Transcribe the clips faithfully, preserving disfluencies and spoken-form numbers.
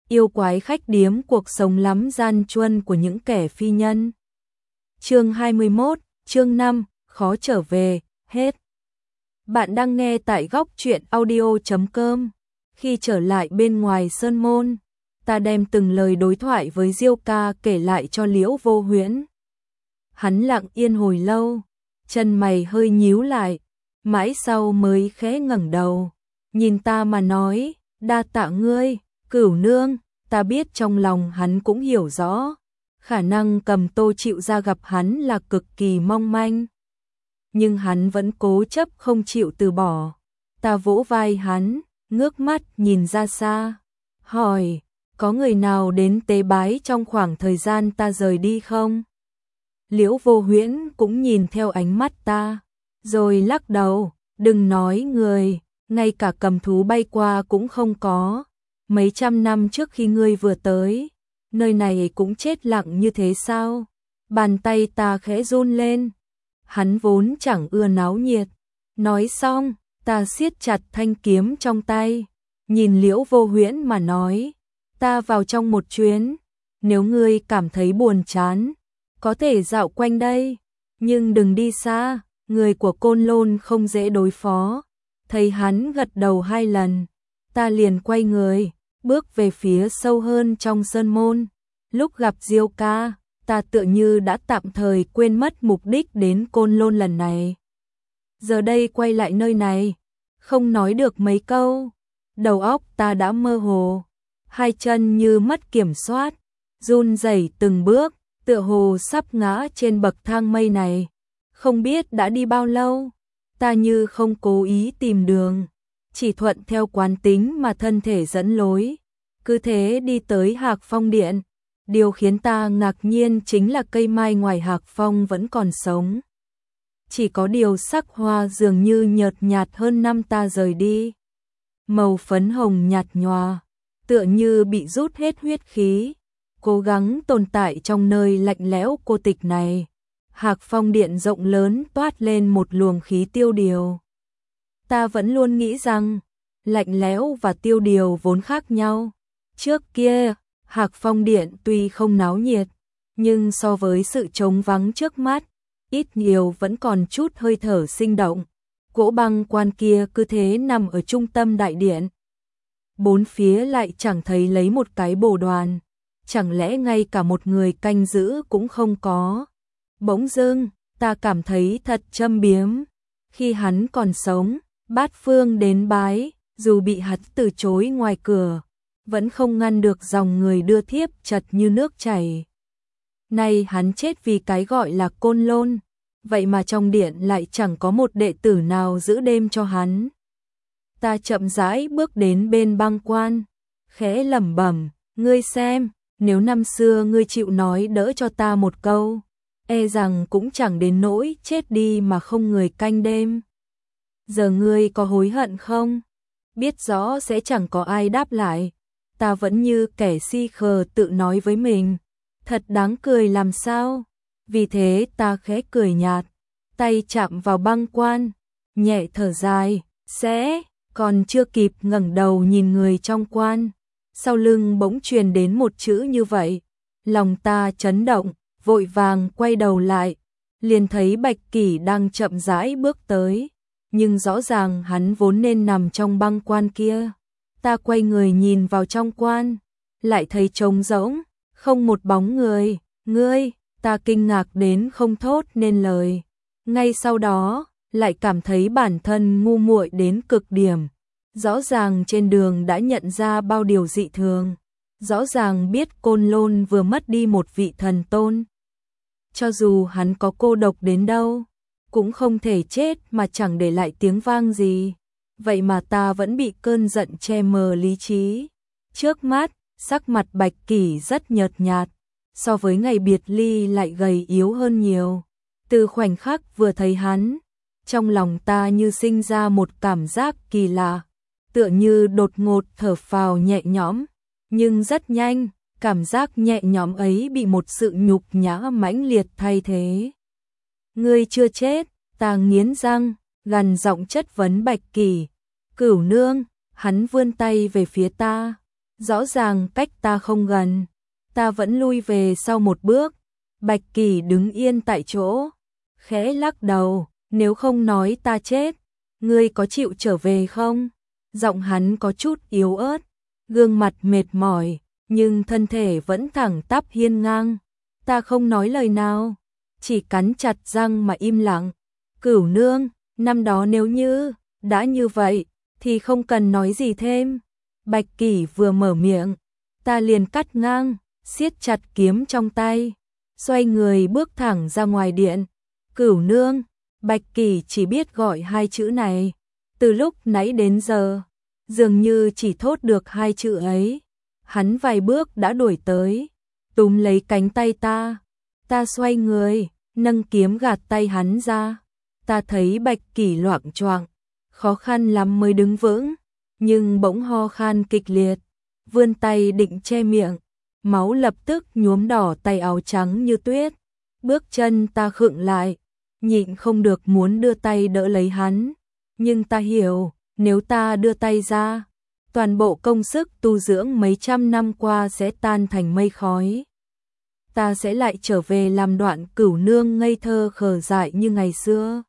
yêu quái khách điếm cuộc sống lắm gian truân của những kẻ phi nhân. Chương hai mươi mốt, chương năm, khó trở về, hết. Bạn đang nghe tại góc truyện audio chấm com. Khi trở lại bên ngoài sơn môn, ta đem từng lời đối thoại với Diêu ca kể lại cho Liễu Vô Huyễn. Hắn lặng yên hồi lâu, chân mày hơi nhíu lại, mãi sau mới khẽ ngẩng đầu, nhìn ta mà nói, đa tạ ngươi, Cửu nương. Ta biết trong lòng hắn cũng hiểu rõ, khả năng Cầm Tô chịu ra gặp hắn là cực kỳ mong manh. Nhưng hắn vẫn cố chấp không chịu từ bỏ. Ta vỗ vai hắn, ngước mắt nhìn ra xa, hỏi, có người nào đến tế bái trong khoảng thời gian ta rời đi không? Liễu Vô Huyễn cũng nhìn theo ánh mắt ta, rồi lắc đầu, đừng nói người, ngay cả cầm thú bay qua cũng không có. Mấy trăm năm trước khi ngươi vừa tới, nơi này cũng chết lặng như thế sao? Bàn tay ta khẽ run lên. Hắn vốn chẳng ưa náo nhiệt. Nói xong, ta siết chặt thanh kiếm trong tay, nhìn Liễu Vô Huyễn mà nói, ta vào trong một chuyến, nếu ngươi cảm thấy buồn chán, có thể dạo quanh đây, nhưng đừng đi xa, người của Côn Lôn không dễ đối phó. Thấy hắn gật đầu hai lần, ta liền quay người, bước về phía sâu hơn trong sơn môn. Lúc gặp Diêu ca, ta tựa như đã tạm thời quên mất mục đích đến Côn Lôn lần này. Giờ đây quay lại nơi này, không nói được mấy câu, đầu óc ta đã mơ hồ, hai chân như mất kiểm soát, run rẩy từng bước, tựa hồ sắp ngã trên bậc thang mây này. Không biết đã đi bao lâu, ta như không cố ý tìm đường, chỉ thuận theo quán tính mà thân thể dẫn lối, cứ thế đi tới Hạc Phong Điện. Điều khiến ta ngạc nhiên chính là cây mai ngoài Hạc Phong vẫn còn sống. Chỉ có điều sắc hoa dường như nhợt nhạt hơn năm ta rời đi. Màu phấn hồng nhạt nhòa, tựa như bị rút hết huyết khí, cố gắng tồn tại trong nơi lạnh lẽo cô tịch này. Hạc Phong Điện rộng lớn toát lên một luồng khí tiêu điều. Ta vẫn luôn nghĩ rằng, lạnh lẽo và tiêu điều vốn khác nhau. Trước kia, Hạc Phong Điện tuy không náo nhiệt, nhưng so với sự trống vắng trước mắt, ít nhiều vẫn còn chút hơi thở sinh động. Cỗ băng quan kia cứ thế nằm ở trung tâm đại điện. Bốn phía lại chẳng thấy lấy một cái bồ đoàn, chẳng lẽ ngay cả một người canh giữ cũng không có. Bỗng dưng, ta cảm thấy thật châm biếm. Khi hắn còn sống, bát phương đến bái, dù bị hắn từ chối ngoài cửa, vẫn không ngăn được dòng người đưa thiếp chật như nước chảy. Nay hắn chết vì cái gọi là Côn Lôn, vậy mà trong điện lại chẳng có một đệ tử nào giữ đêm cho hắn. Ta chậm rãi bước đến bên băng quan, khẽ lẩm bẩm, ngươi xem, nếu năm xưa ngươi chịu nói đỡ cho ta một câu, e rằng cũng chẳng đến nỗi chết đi mà không người canh đêm. Giờ ngươi có hối hận không? Biết rõ sẽ chẳng có ai đáp lại, ta vẫn như kẻ si khờ tự nói với mình, thật đáng cười làm sao. Vì thế ta khẽ cười nhạt, tay chạm vào băng quan, nhẹ thở dài, sẽ, còn chưa kịp ngẩng đầu nhìn người trong quan, sau lưng bỗng truyền đến một chữ như vậy. Lòng ta chấn động, vội vàng quay đầu lại, liền thấy Bạch Kỷ đang chậm rãi bước tới, nhưng rõ ràng hắn vốn nên nằm trong băng quan kia. Ta quay người nhìn vào trong quan, lại thấy trống rỗng, không một bóng người. Ngươi, ta kinh ngạc đến không thốt nên lời. Ngay sau đó, lại cảm thấy bản thân ngu muội đến cực điểm. Rõ ràng trên đường đã nhận ra bao điều dị thường. Rõ ràng biết Côn Lôn vừa mất đi một vị thần tôn. Cho dù hắn có cô độc đến đâu, cũng không thể chết mà chẳng để lại tiếng vang gì. Vậy mà ta vẫn bị cơn giận che mờ lý trí. Trước mắt, sắc mặt Bạch Kỷ rất nhợt nhạt, so với ngày biệt ly lại gầy yếu hơn nhiều. Từ khoảnh khắc vừa thấy hắn, trong lòng ta như sinh ra một cảm giác kỳ lạ, tựa như đột ngột thở phào nhẹ nhõm, nhưng rất nhanh, cảm giác nhẹ nhõm ấy bị một sự nhục nhã mãnh liệt thay thế. Ngươi chưa chết, ta nghiến răng, gằn giọng chất vấn Bạch Kỷ. Cửu nương, hắn vươn tay về phía ta, Rõ ràng cách ta không gần. Ta vẫn lui về sau một bước. Bạch Kỳ đứng yên tại chỗ, khẽ lắc đầu, nếu không nói ta chết, ngươi có chịu trở về không? Giọng hắn có chút yếu ớt, gương mặt mệt mỏi, nhưng thân thể vẫn thẳng tắp hiên ngang. Ta không nói lời nào, chỉ cắn chặt răng mà im lặng. Cửu nương, năm đó nếu như đã như vậy, thì không cần nói gì thêm. Bạch Kỳ vừa mở miệng, ta liền cắt ngang, siết chặt kiếm trong tay, xoay người bước thẳng ra ngoài điện. Cửu nương, Bạch Kỳ chỉ biết gọi hai chữ này, từ lúc nãy đến giờ, dường như chỉ thốt được hai chữ ấy. Hắn vài bước đã đuổi tới, túm lấy cánh tay ta, ta xoay người, nâng kiếm gạt tay hắn ra. Ta thấy Bạch Kỳ loạng choạng, khó khăn lắm mới đứng vững, nhưng bỗng ho khan kịch liệt, vươn tay định che miệng, máu lập tức nhuốm đỏ tay áo trắng như tuyết. Bước chân ta khựng lại, nhịn không được muốn đưa tay đỡ lấy hắn, nhưng ta hiểu, nếu ta đưa tay ra, toàn bộ công sức tu dưỡng mấy trăm năm qua sẽ tan thành mây khói. Ta sẽ lại trở về làm Đoạn Cửu nương ngây thơ khờ dại như ngày xưa.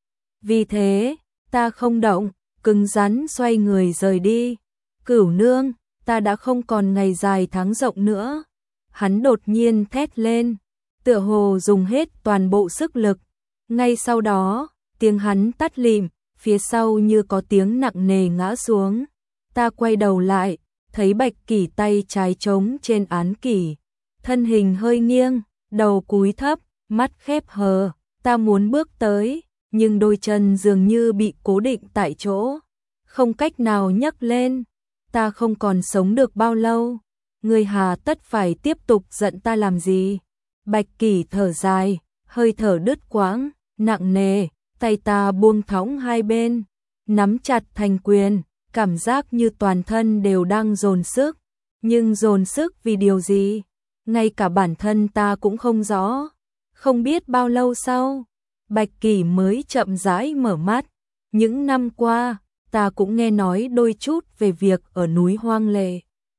Vì thế, ta không động, cứng rắn xoay người rời đi. Cửu nương, ta đã không còn ngày dài tháng rộng nữa. Hắn đột nhiên thét lên, tựa hồ dùng hết toàn bộ sức lực. Ngay sau đó, tiếng hắn tắt lịm, phía sau như có tiếng nặng nề ngã xuống. Ta quay đầu lại, thấy Bạch Kỳ tay trái trống trên án kỷ, thân hình hơi nghiêng, đầu cúi thấp, mắt khép hờ. Ta muốn bước tới, nhưng đôi chân dường như bị cố định tại chỗ, không cách nào nhấc lên. Ta không còn sống được bao lâu, ngươi hà tất phải tiếp tục giận ta làm gì? Bạch Kỳ thở dài, hơi thở đứt quãng, nặng nề, tay ta buông thõng hai bên, nắm chặt thành quyền, cảm giác như toàn thân đều đang dồn sức, nhưng dồn sức vì điều gì? Ngay cả bản thân ta cũng không rõ. Không biết bao lâu sau, Bạch Kỳ mới chậm rãi mở mắt. Những năm qua, ta cũng nghe nói đôi chút về việc ở núi Hoang Lệ.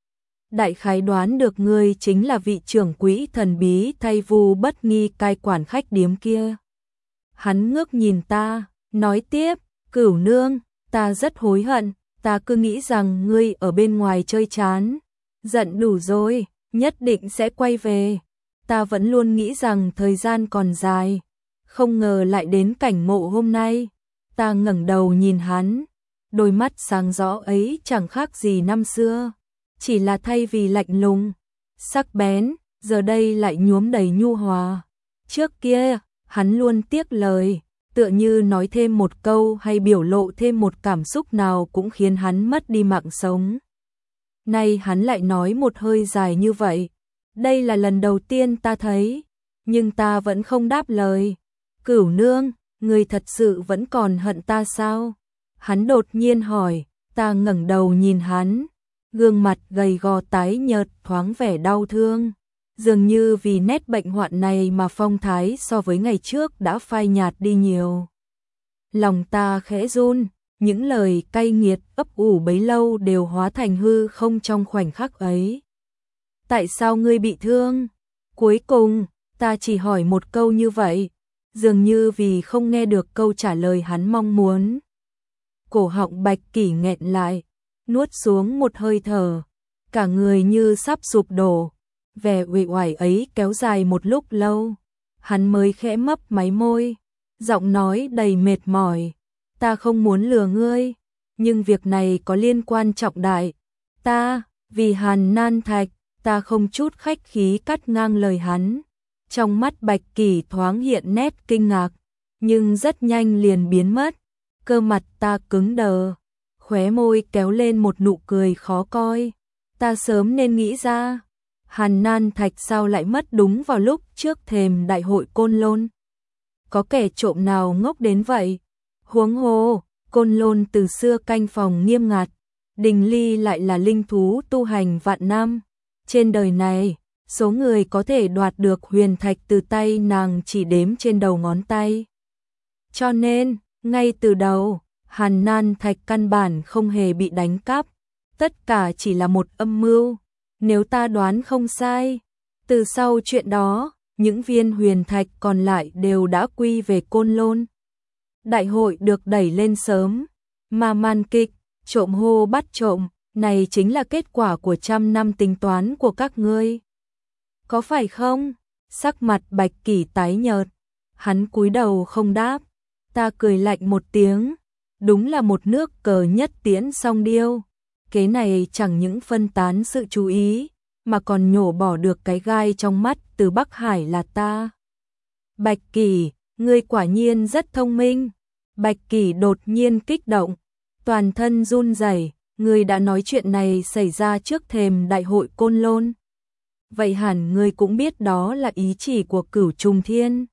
Đại khái đoán được ngươi chính là vị trưởng quỹ thần bí thay Vu Bất Nghi cai quản khách điếm kia. Hắn ngước nhìn ta, nói tiếp, Cửu nương, ta rất hối hận, ta cứ nghĩ rằng ngươi ở bên ngoài chơi chán, giận đủ rồi, nhất định sẽ quay về. Ta vẫn luôn nghĩ rằng thời gian còn dài, không ngờ lại đến cảnh ngộ hôm nay. Ta ngẩng đầu nhìn hắn, đôi mắt sáng rõ ấy chẳng khác gì năm xưa, chỉ là thay vì lạnh lùng, sắc bén, giờ đây lại nhuốm đầy nhu hòa. Trước kia, hắn luôn tiếc lời, tựa như nói thêm một câu hay biểu lộ thêm một cảm xúc nào cũng khiến hắn mất đi mạng sống. Nay hắn lại nói một hơi dài như vậy. Đây là lần đầu tiên ta thấy, nhưng ta vẫn không đáp lời. Cửu nương, ngươi thật sự vẫn còn hận ta sao? Hắn đột nhiên hỏi. Ta ngẩng đầu nhìn hắn, gương mặt gầy gò tái nhợt thoáng vẻ đau thương, dường như vì nét bệnh hoạn này mà phong thái so với ngày trước đã phai nhạt đi nhiều. Lòng ta khẽ run, những lời cay nghiệt ấp ủ bấy lâu đều hóa thành hư không trong khoảnh khắc ấy. Tại sao ngươi bị thương? Cuối cùng, ta chỉ hỏi một câu như vậy, dường như vì không nghe được câu trả lời hắn mong muốn. Cổ họng Bạch Kỳ nghẹn lại, nuốt xuống một hơi thở, cả người như sắp sụp đổ. Vẻ uể oải ấy kéo dài một lúc lâu, hắn mới khẽ mấp máy môi, giọng nói đầy mệt mỏi. Ta không muốn lừa ngươi, nhưng việc này có liên quan trọng đại. Ta, vì Hàn Nan Thạch, ta không chút khách khí cắt ngang lời hắn. Trong mắt Bạch Kỳ thoáng hiện nét kinh ngạc, nhưng rất nhanh liền biến mất. Cơ mặt ta cứng đờ, khóe môi kéo lên một nụ cười khó coi. Ta sớm nên nghĩ ra, Hàn Nan Thạch sao lại mất đúng vào lúc trước thềm đại hội Côn Lôn. Có kẻ trộm nào ngốc đến vậy? Huống hồ, Côn Lôn từ xưa canh phòng nghiêm ngặt, Đình Ly lại là linh thú tu hành vạn năm. Trên đời này, số người có thể đoạt được huyền thạch từ tay nàng chỉ đếm trên đầu ngón tay. Cho nên, ngay từ đầu, Hàn Nan Thạch căn bản không hề bị đánh cắp. tất cả chỉ là một âm mưu. Nếu ta đoán không sai, từ sau chuyện đó, những viên huyền thạch còn lại đều đã quy về Côn Lôn. Đại hội được đẩy lên sớm, mà màn kịch trộm hô bắt trộm này chính là kết quả của trăm năm tính toán của các ngươi. Có phải không? Sắc mặt Bạch Kỳ tái nhợt, hắn cúi đầu không đáp. Ta cười lạnh một tiếng, đúng là một nước cờ nhất tiễn song điêu. Kế này chẳng những phân tán sự chú ý, mà còn nhổ bỏ được cái gai trong mắt từ Bắc Hải là ta. Bạch Kỳ, ngươi quả nhiên rất thông minh. Bạch Kỳ đột nhiên kích động, toàn thân run rẩy. Ngươi đã nói chuyện này xảy ra trước thềm đại hội Côn Lôn. Vậy hẳn ngươi cũng biết đó là ý chỉ của Cửu Trùng Thiên.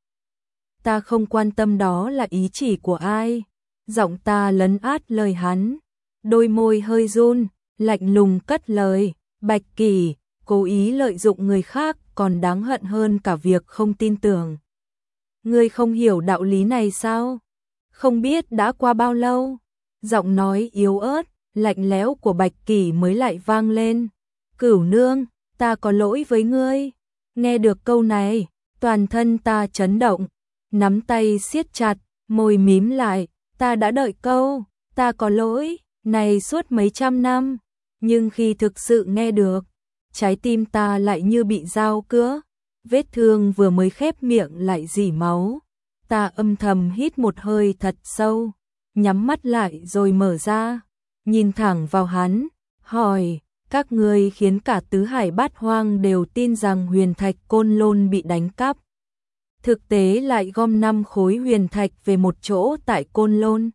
Ta không quan tâm đó là ý chỉ của ai. Giọng ta lấn át lời hắn, đôi môi hơi run, lạnh lùng cất lời. Bạch Kỳ, cố ý lợi dụng người khác còn đáng hận hơn cả việc không tin tưởng. Ngươi không hiểu đạo lý này sao? Không biết đã qua bao lâu, giọng nói yếu ớt, lạnh lẽo của Bạch Kỳ mới lại vang lên. Cửu nương, ta có lỗi với ngươi. Nghe được câu này, toàn thân ta chấn động, nắm tay siết chặt, môi mím lại. Ta đã đợi câu, ta có lỗi, này suốt mấy trăm năm. Nhưng khi thực sự nghe được, trái tim ta lại như bị dao cứa. Vết thương vừa mới khép miệng lại rỉ máu. Ta âm thầm hít một hơi thật sâu, nhắm mắt lại rồi mở ra, nhìn thẳng vào hắn, hỏi, các ngươi khiến cả tứ hải bát hoang đều tin rằng huyền thạch Côn Lôn bị đánh cắp. Thực tế lại gom năm khối huyền thạch về một chỗ tại Côn Lôn.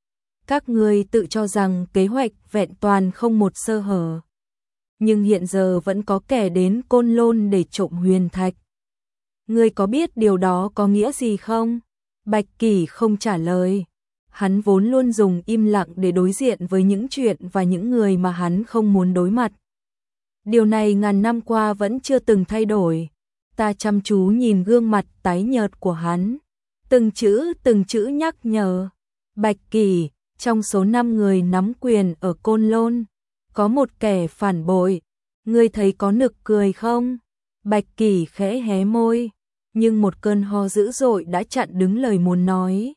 Các ngươi tự cho rằng kế hoạch vẹn toàn không một sơ hở. Nhưng hiện giờ vẫn có kẻ đến Côn Lôn để trộm huyền thạch. Ngươi có biết điều đó có nghĩa gì không? Bạch Kỳ không trả lời. Hắn vốn luôn dùng im lặng để đối diện với những chuyện và những người mà hắn không muốn đối mặt. Điều này ngàn năm qua vẫn chưa từng thay đổi. Ta chăm chú nhìn gương mặt tái nhợt của hắn, từng chữ từng chữ nhắc nhở. Bạch Kỳ, trong số năm người nắm quyền ở Côn Lôn, có một kẻ phản bội. Ngươi thấy có nực cười không? Bạch Kỳ khẽ hé môi, nhưng một cơn ho dữ dội đã chặn đứng lời muốn nói.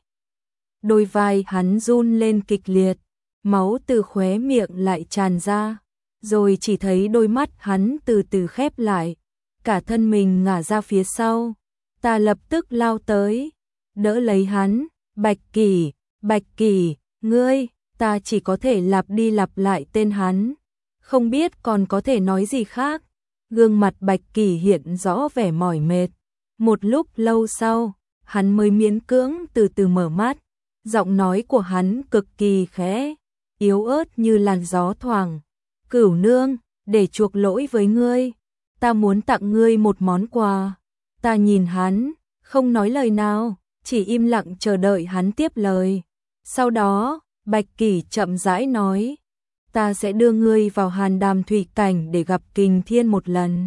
Đôi vai hắn run lên kịch liệt, máu từ khóe miệng lại tràn ra, rồi chỉ thấy đôi mắt hắn từ từ khép lại, cả thân mình ngả ra phía sau. Ta lập tức lao tới, đỡ lấy hắn. Bạch Kỳ, Bạch Kỳ, ngươi, ta chỉ có thể lặp đi lặp lại tên hắn, không biết còn có thể nói gì khác. Gương mặt Bạch Kỳ hiện rõ vẻ mỏi mệt. Một lúc lâu sau, hắn mới miễn cưỡng từ từ mở mắt. Giọng nói của hắn cực kỳ khẽ, yếu ớt như làn gió thoảng. Cửu nương, để chuộc lỗi với ngươi, ta muốn tặng ngươi một món quà. Ta nhìn hắn, không nói lời nào, chỉ im lặng chờ đợi hắn tiếp lời. Sau đó, Bạch Kỳ chậm rãi nói, ta sẽ đưa ngươi vào Hàn Đàm Thủy Cảnh để gặp Kình Thiên một lần.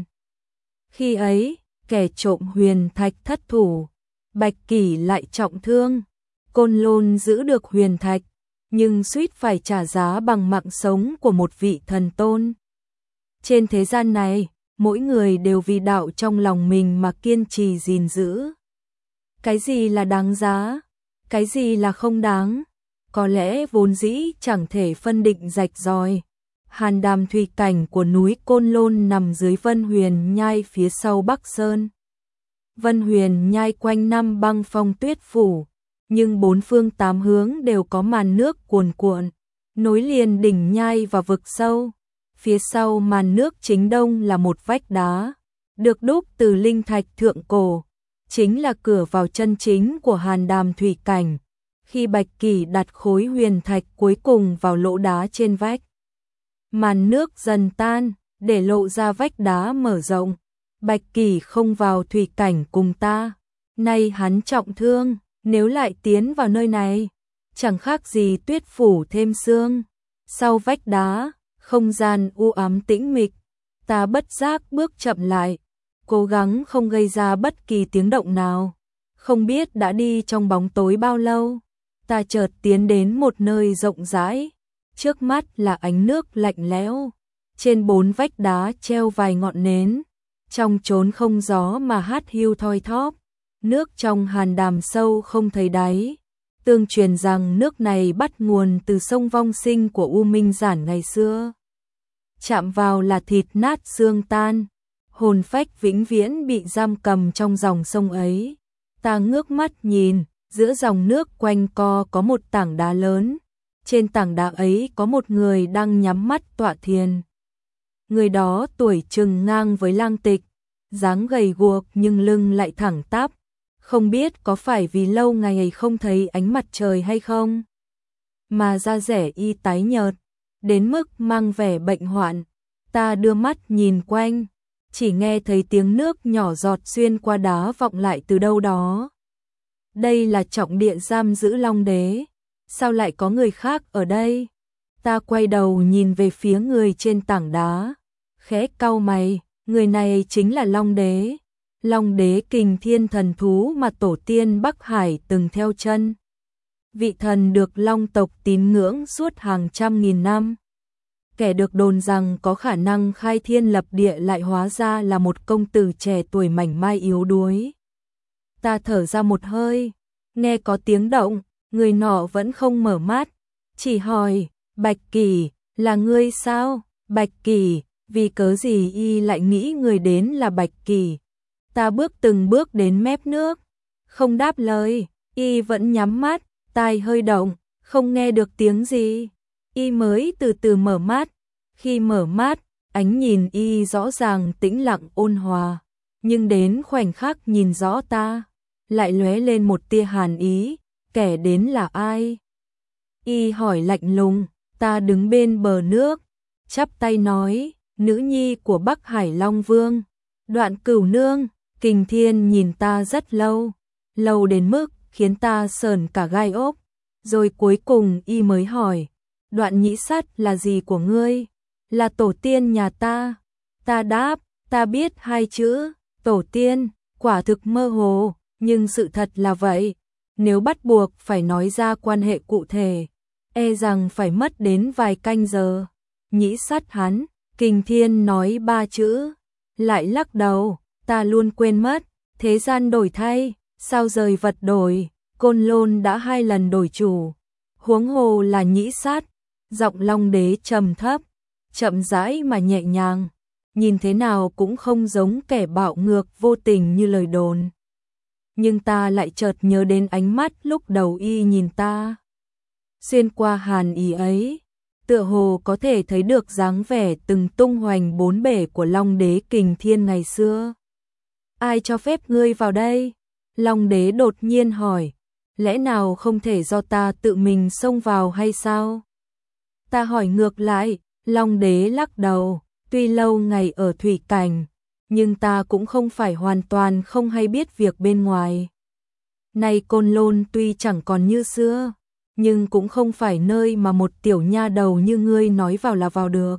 Khi ấy, kẻ trộm huyền thạch thất thủ, Bạch Kỳ lại trọng thương. Côn Lôn giữ được huyền thạch, nhưng suýt phải trả giá bằng mạng sống của một vị thần tôn. Trên thế gian này, mỗi người đều vì đạo trong lòng mình mà kiên trì gìn giữ. Cái gì là đáng giá, cái gì là không đáng, có lẽ vốn dĩ chẳng thể phân định rạch ròi. Hàn Đàm Thủy Cảnh của núi Côn Lôn nằm dưới Vân Huyền Nhai phía sau Bắc Sơn. Vân Huyền Nhai quanh năm băng phong tuyết phủ, nhưng bốn phương tám hướng đều có màn nước cuồn cuộn, nối liền đỉnh nhai và vực sâu. Phía sau màn nước chính đông là một vách đá, được đúc từ linh thạch thượng cổ, chính là cửa vào chân chính của Hàn Đàm Thủy Cảnh. Khi Bạch Kỳ đặt khối huyền thạch cuối cùng vào lỗ đá trên vách, màn nước dần tan, để lộ ra vách đá mở rộng. Bạch Kỳ không vào thủy cảnh cùng ta, nay hắn trọng thương, nếu lại tiến vào nơi này, chẳng khác gì tuyết phủ thêm sương. Sau vách đá, không gian u ám tĩnh mịch, ta bất giác bước chậm lại, cố gắng không gây ra bất kỳ tiếng động nào. Không biết đã đi trong bóng tối bao lâu, ta chợt tiến đến một nơi rộng rãi, trước mắt là ánh nước lạnh lẽo, trên bốn vách đá treo vài ngọn nến, trong chốn không gió mà hát hiu thoi thóp, nước trong hàn đàm sâu không thấy đáy. Tương truyền rằng nước này bắt nguồn từ sông Vong Sinh của U Minh Giản ngày xưa. Chạm vào là thịt nát xương tan, hồn phách vĩnh viễn bị giam cầm trong dòng sông ấy. Ta ngước mắt nhìn, giữa dòng nước quanh co có một tảng đá lớn, trên tảng đá ấy có một người đang nhắm mắt tọa thiền. Người đó tuổi chừng ngang với Lang Tịch, dáng gầy guộc nhưng lưng lại thẳng tắp, không biết có phải vì lâu ngày không thấy ánh mặt trời hay không, mà da dẻ y tái nhợt, đến mức mang vẻ bệnh hoạn. Ta đưa mắt nhìn quanh, chỉ nghe thấy tiếng nước nhỏ giọt xuyên qua đá vọng lại từ đâu đó. Đây là trọng địa giam giữ Long Đế, sao lại có người khác ở đây? Ta quay đầu nhìn về phía người trên tảng đá, khẽ cau mày, người này chính là Long Đế. Long Đế Kình Thiên thần thú mà tổ tiên Bắc Hải từng theo chân. Vị thần được Long tộc tín ngưỡng suốt hàng trăm nghìn năm. Kẻ được đồn rằng có khả năng khai thiên lập địa lại hóa ra là một công tử trẻ tuổi mảnh mai yếu đuối. Ta thở ra một hơi, nghe có tiếng động, người nọ vẫn không mở mắt, chỉ hỏi, Bạch Kỳ, là ngươi sao? Bạch Kỳ, vì cớ gì y lại nghĩ người đến là Bạch Kỳ? Ta bước từng bước đến mép nước, không đáp lời, y vẫn nhắm mắt, tai hơi động, không nghe được tiếng gì. Y mới từ từ mở mắt, khi mở mắt, ánh nhìn y rõ ràng tĩnh lặng ôn hòa, nhưng đến khoảnh khắc nhìn rõ ta, lại lóe lên một tia hàn ý, kẻ đến là ai? Y hỏi lạnh lùng, ta đứng bên bờ nước, chắp tay nói, nữ nhi của Bắc Hải Long Vương, Đoạn Cửu Nương. Kình Thiên nhìn ta rất lâu, lâu đến mức khiến ta sởn cả gai ốc, rồi cuối cùng y mới hỏi, Đoạn Nhĩ Sắt là gì của ngươi? Là tổ tiên nhà ta. Ta đáp, ta biết hai chữ, tổ tiên, quả thực mơ hồ, nhưng sự thật là vậy. Nếu bắt buộc phải nói ra quan hệ cụ thể, e rằng phải mất đến vài canh giờ. Nhĩ Sắt hắn, Kình Thiên nói ba chữ, lại lắc đầu. Ta luôn quên mất, thế gian đổi thay, sao rời vật đổi, Côn Lôn đã hai lần đổi chủ, huống hồ là Nhĩ Sắt. Giọng Long Đế trầm thấp, chậm rãi mà nhẹ nhàng, nhìn thế nào cũng không giống kẻ bạo ngược vô tình như lời đồn. Nhưng ta lại chợt nhớ đến ánh mắt lúc đầu y nhìn ta. Xuyên qua hàn ý ấy, tựa hồ có thể thấy được dáng vẻ từng tung hoành bốn bể của Long Đế Kình Thiên ngày xưa. Ai cho phép ngươi vào đây? Long Đế đột nhiên hỏi, lẽ nào không thể do ta tự mình xông vào hay sao? Ta hỏi ngược lại, Long Đế lắc đầu, tuy lâu ngày ở thủy cảnh, nhưng ta cũng không phải hoàn toàn không hay biết việc bên ngoài. Nay Côn Lôn tuy chẳng còn như xưa, nhưng cũng không phải nơi mà một tiểu nha đầu như ngươi nói vào là vào được.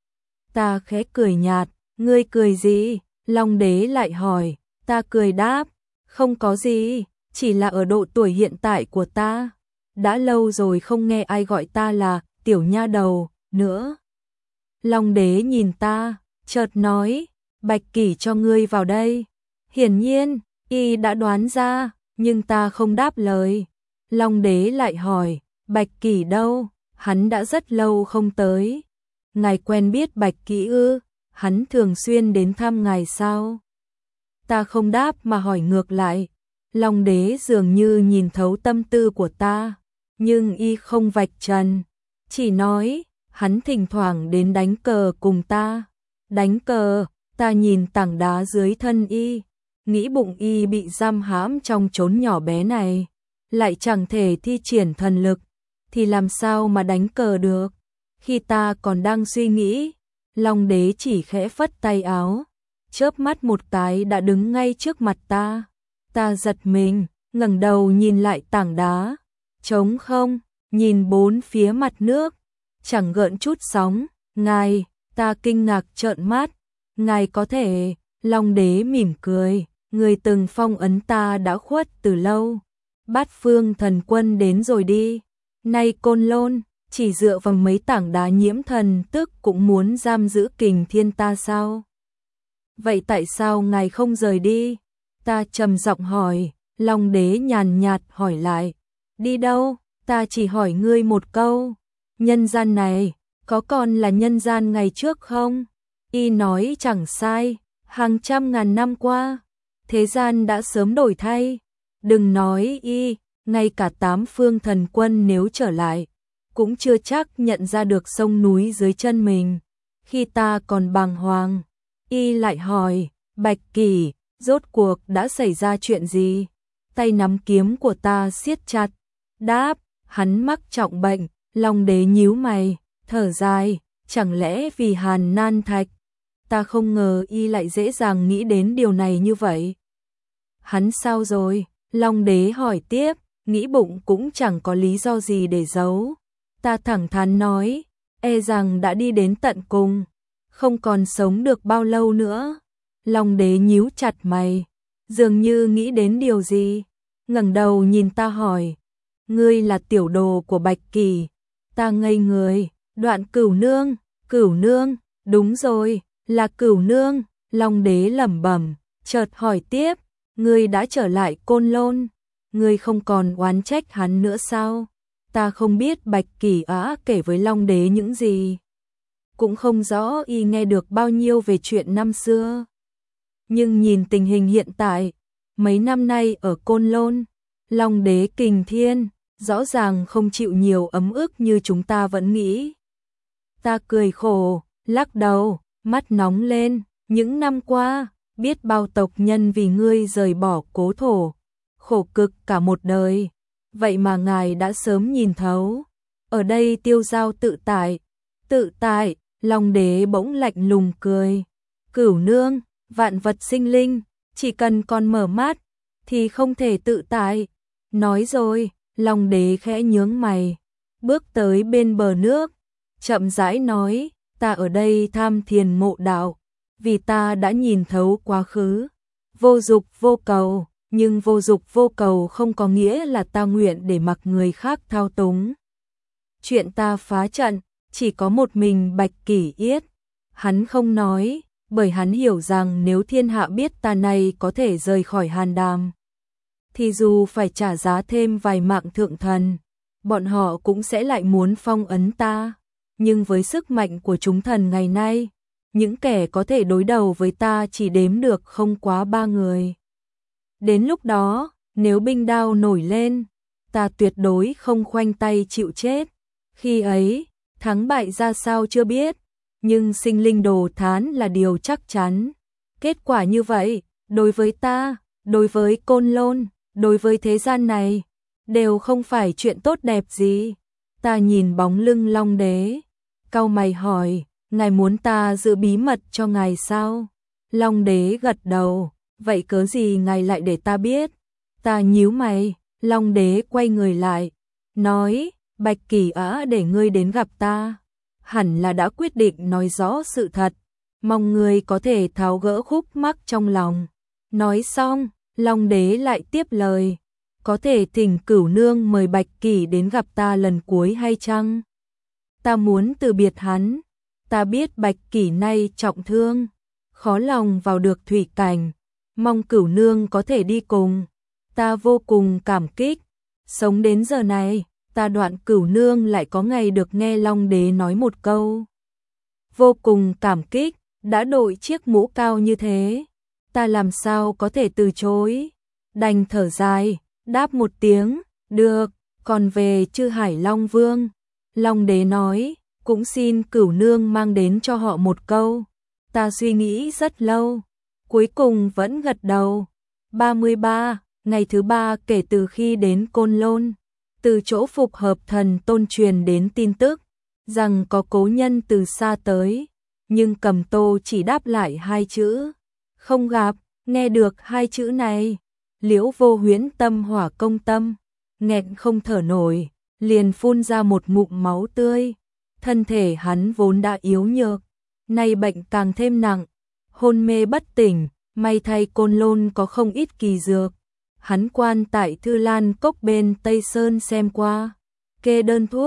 Ta khẽ cười nhạt, ngươi cười gì? Long Đế lại hỏi, ta cười đáp, không có gì, chỉ là ở độ tuổi hiện tại của ta, đã lâu rồi không nghe ai gọi ta là tiểu nha đầu nữa. Long Đế nhìn ta, chợt nói, Bạch Kỳ cho ngươi vào đây. Hiển nhiên, y đã đoán ra, nhưng ta không đáp lời. Long Đế lại hỏi, Bạch Kỳ đâu? Hắn đã rất lâu không tới. Ngài quen biết Bạch Kỳ ư? Hắn thường xuyên đến thăm ngài sao? Ta không đáp mà hỏi ngược lại. Long Đế dường như nhìn thấu tâm tư của ta, nhưng y không vạch trần, chỉ nói, hắn thỉnh thoảng đến đánh cờ cùng ta. Đánh cờ? Ta nhìn tảng đá dưới thân y, nghĩ bụng y bị giam hãm trong chốn nhỏ bé này, lại chẳng thể thi triển thần lực, thì làm sao mà đánh cờ được? Khi ta còn đang suy nghĩ, Long Đế chỉ khẽ phất tay áo, chớp mắt một cái đã đứng ngay trước mặt ta. Ta giật mình, ngẩng đầu nhìn lại tảng đá, trống không, nhìn bốn phía mặt nước, chẳng gợn chút sóng. Ngài, ta kinh ngạc trợn mắt, ngài có thể? Long Đế mỉm cười, người từng phong ấn ta đã khuất từ lâu. Bát Phương Thần Quân đến rồi đi, nay Côn Lôn, chỉ dựa vào mấy tảng đá nhiễm thần tức cũng muốn giam giữ Kình Thiên ta sao? Vậy tại sao ngài không rời đi? Ta trầm giọng hỏi. Long đế nhàn nhạt hỏi lại. Đi đâu? Ta chỉ hỏi ngươi một câu. Nhân gian này, có còn là nhân gian ngày trước không? Y nói chẳng sai, hàng trăm ngàn năm qua, thế gian đã sớm đổi thay. Đừng nói y, ngay cả tám phương thần quân nếu trở lại, cũng chưa chắc nhận ra được sông núi dưới chân mình. Khi ta còn bàng hoàng, y lại hỏi, Bạch Kỳ, rốt cuộc đã xảy ra chuyện gì? Tay nắm kiếm của ta siết chặt, đáp, hắn mắc trọng bệnh. Long đế nhíu mày, thở dài, chẳng lẽ vì Hàn Nan Thạch? Ta không ngờ y lại dễ dàng nghĩ đến điều này như vậy. Hắn sao rồi? Long đế hỏi tiếp, nghĩ bụng cũng chẳng có lý do gì để giấu. Ta thẳng thắn nói, e rằng đã đi đến tận cùng, không còn sống được bao lâu nữa. Long đế nhíu chặt mày, dường như nghĩ đến điều gì, ngẩng đầu nhìn ta hỏi, ngươi là tiểu đồ của Bạch Kỳ? Ta ngây người, Đoạn Cửu Nương, Cửu Nương, đúng rồi, là Cửu Nương. Long đế lẩm bẩm, chợt hỏi tiếp, ngươi đã trở lại Côn Lôn, ngươi không còn oán trách hắn nữa sao? Ta không biết Bạch Kỳ Á kể với Long đế những gì, cũng không rõ y nghe được bao nhiêu về chuyện năm xưa. Nhưng nhìn tình hình hiện tại, mấy năm nay ở Côn Lôn, Long đế Kình Thiên rõ ràng không chịu nhiều ấm ức như chúng ta vẫn nghĩ. Ta cười khổ, lắc đầu, mắt nóng lên, những năm qua, biết bao tộc nhân vì ngươi rời bỏ cố thổ, khổ cực cả một đời, vậy mà ngài đã sớm nhìn thấu. Ở đây tiêu giao tự tại, tự tại, Long đế bỗng lạnh lùng cười. Cửu Nương, vạn vật sinh linh, chỉ cần còn mở mắt, thì không thể tự tại. Nói rồi, Long đế khẽ nhướng mày, bước tới bên bờ nước, chậm rãi nói, ta ở đây tham thiền ngộ đạo, vì ta đã nhìn thấu quá khứ, vô dục vô cầu, nhưng vô dục vô cầu không có nghĩa là ta nguyện để mặc người khác thao túng. Chuyện ta phá trận, chỉ có một mình Bạch Kỳ Yết, hắn không nói, bởi hắn hiểu rằng nếu thiên hạ biết ta này có thể rời khỏi Hàn Đàm, thì dù phải trả giá thêm vài mạng thượng thần, bọn họ cũng sẽ lại muốn phong ấn ta. Nhưng với sức mạnh của chúng thần ngày nay, những kẻ có thể đối đầu với ta chỉ đếm được không quá ba người. Đến lúc đó, nếu binh đao nổi lên, ta tuyệt đối không khoanh tay chịu chết. Khi ấy, thắng bại ra sao chưa biết, nhưng sinh linh đồ thán là điều chắc chắn. Kết quả như vậy, đối với ta, đối với Côn Lôn, đối với thế gian này, đều không phải chuyện tốt đẹp gì. Ta nhìn bóng lưng Long đế, cau mày hỏi, ngài muốn ta giữ bí mật cho ngài sao? Long đế gật đầu, vậy cớ gì ngài lại để ta biết? Ta nhíu mày, Long đế quay người lại, nói, Bạch Kỳ Á để ngươi đến gặp ta, hẳn là đã quyết định nói rõ sự thật, mong ngươi có thể tháo gỡ khúc mắc trong lòng. Nói xong, Long đế lại tiếp lời, có thể thỉnh Cửu Nương mời Bạch Kỳ đến gặp ta lần cuối hay chăng? Ta muốn từ biệt hắn, ta biết Bạch Kỳ nay trọng thương, khó lòng vào được thủy cảnh, mong Cửu Nương có thể đi cùng, ta vô cùng cảm kích. Sống đến giờ này, ta Đoạn Cửu Nương lại có ngày được nghe Long đế nói một câu vô cùng cảm kích, đã đội chiếc mũ cao như thế, ta làm sao có thể từ chối. Đành thở dài, đáp một tiếng, được, còn về Chư Hải Long Vương. Long đế nói, cũng xin Cửu Nương mang đến cho họ một câu. Ta suy nghĩ rất lâu, cuối cùng vẫn gật đầu. ba mươi ba, ngày thứ ba kể từ khi đến Côn Lôn, từ chỗ Phục Hợp Thần Tôn truyền đến tin tức rằng có cố nhân từ xa tới, nhưng Cầm Tô chỉ đáp lại hai chữ, không gặp. Nghe được hai chữ này, Liễu Vô Huyễn tâm hỏa công tâm, nghẹn không thở nổi, liền phun ra một ngụm máu tươi. Thân thể hắn vốn đã yếu nhược, nay bệnh càng thêm nặng, hôn mê bất tỉnh, may thay Côn Lôn có không ít kỳ dược. Hắn quan tại Thư Lan Cốc bên Tây Sơn xem qua, kê đơn thuốc,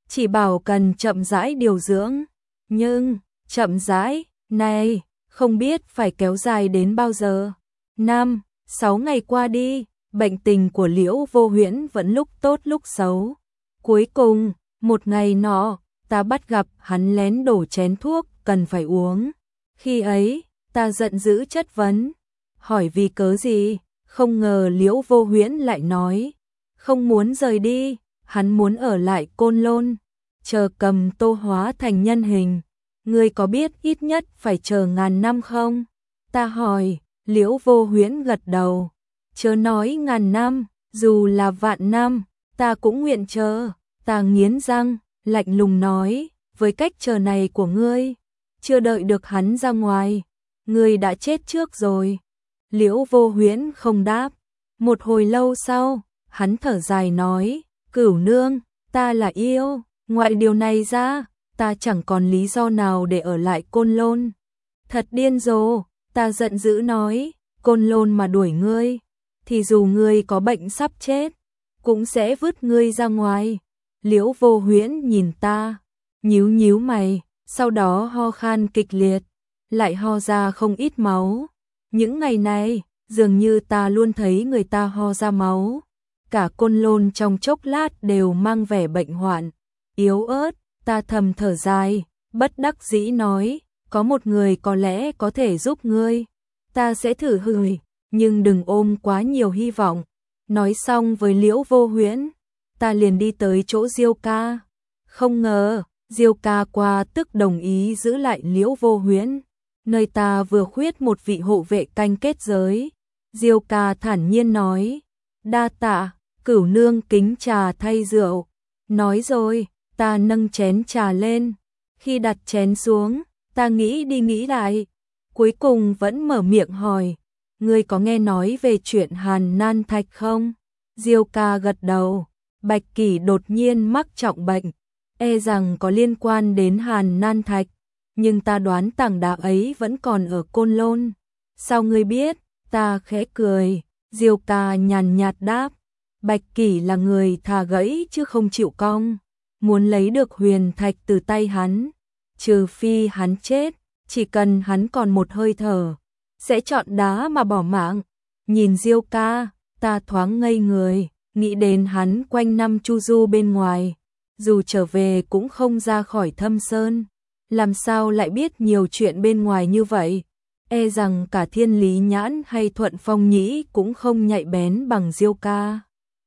chỉ bảo cần chậm rãi điều dưỡng. Nhưng, chậm rãi, này, không biết phải kéo dài đến bao giờ. Năm, sáu ngày qua đi, bệnh tình của Liễu Vô Huyễn vẫn lúc tốt lúc xấu. Cuối cùng, một ngày nọ, ta bắt gặp hắn lén đổ chén thuốc cần phải uống. Khi ấy, ta giận dữ chất vấn, hỏi vì cớ gì, không ngờ Liễu Vô Huyễn lại nói, không muốn rời đi, hắn muốn ở lại Côn Lôn, chờ Cầm Tô hóa thành nhân hình. Ngươi có biết ít nhất phải chờ ngàn năm không? Ta hỏi, Liễu Vô Huyễn gật đầu, chớ nói ngàn năm, dù là vạn năm, ta cũng nguyện chờ. Ta nghiến răng, lạnh lùng nói, với cách chờ này của ngươi, chưa đợi được hắn ra ngoài, ngươi đã chết trước rồi. Liễu Vô Huyễn không đáp. Một hồi lâu sau, hắn thở dài nói, Cửu nương, ta là yêu, ngoại điều này ra, ta chẳng còn lý do nào để ở lại Côn Lôn. Thật điên rồ, ta giận dữ nói, Côn Lôn mà đuổi ngươi, thì dù ngươi có bệnh sắp chết, cũng sẽ vứt ngươi ra ngoài. Liễu Vô Huyễn nhìn ta, nhíu nhíu mày, sau đó ho khan kịch liệt, lại ho ra không ít máu. Những ngày này, dường như ta luôn thấy người ta ho ra máu. Cả Côn Lôn trong chốc lát đều mang vẻ bệnh hoạn, yếu ớt. Ta thầm thở dài, bất đắc dĩ nói, có một người có lẽ có thể giúp ngươi. Ta sẽ thử hời, nhưng đừng ôm quá nhiều hy vọng. Nói xong với Liễu Vô Huyễn, ta liền đi tới chỗ Diêu ca. Không ngờ, Diêu ca qua tức đồng ý giữ lại Liễu Vô Huyễn, nơi ta vừa khuyết một vị hộ vệ canh kết giới. Diêu ca thản nhiên nói, đa tạ, Cửu nương kính trà thay rượu. Nói rồi, ta nâng chén trà lên. Khi đặt chén xuống, ta nghĩ đi nghĩ lại, cuối cùng vẫn mở miệng hỏi, ngươi có nghe nói về chuyện Hàn Nan Thạch không? Diêu ca gật đầu. Bạch Kỷ đột nhiên mắc trọng bệnh, e rằng có liên quan đến Hàn Nan Thạch, nhưng ta đoán tảng đá ấy vẫn còn ở Côn Lôn. Sao ngươi biết? Ta khẽ cười. Diêu ca nhàn nhạt đáp, Bạch Kỷ là người thà gãy chứ không chịu cong, muốn lấy được huyền thạch từ tay hắn, trừ phi hắn chết, chỉ cần hắn còn một hơi thở, sẽ chọn đá mà bỏ mạng. Nhìn Diêu ca, ta thoáng ngây người, nghĩ đến hắn quanh năm chu du bên ngoài, dù trở về cũng không ra khỏi Thâm Sơn, làm sao lại biết nhiều chuyện bên ngoài như vậy? E rằng cả Thiên Lý Nhãn hay Thuận Phong Nhĩ cũng không nhạy bén bằng Diêu ca.